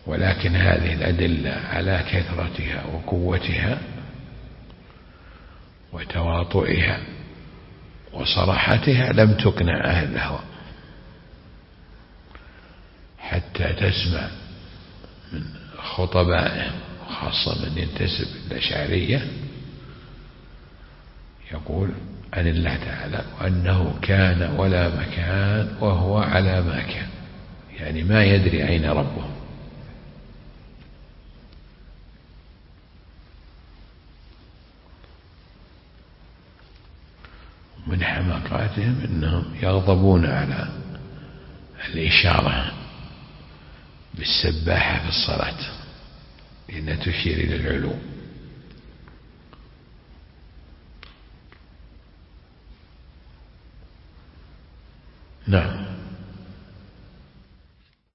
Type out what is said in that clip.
ولكن هذه الأدلة على كثرتها وقوتها وتواطئها وصراحتها لم تقنع أهل الهوى، حتى تسمع من خطبائهم وخاصة من ينتسب الأشعرية يقول عن الله تعالى وأنه كان ولا مكان وهو على ما كان، يعني ما يدري أين ربه. من حماقاتهم أنهم يغضبون على الإشارة بالسباحة في الصلاة لأنها تشير إلى العلو. نعم.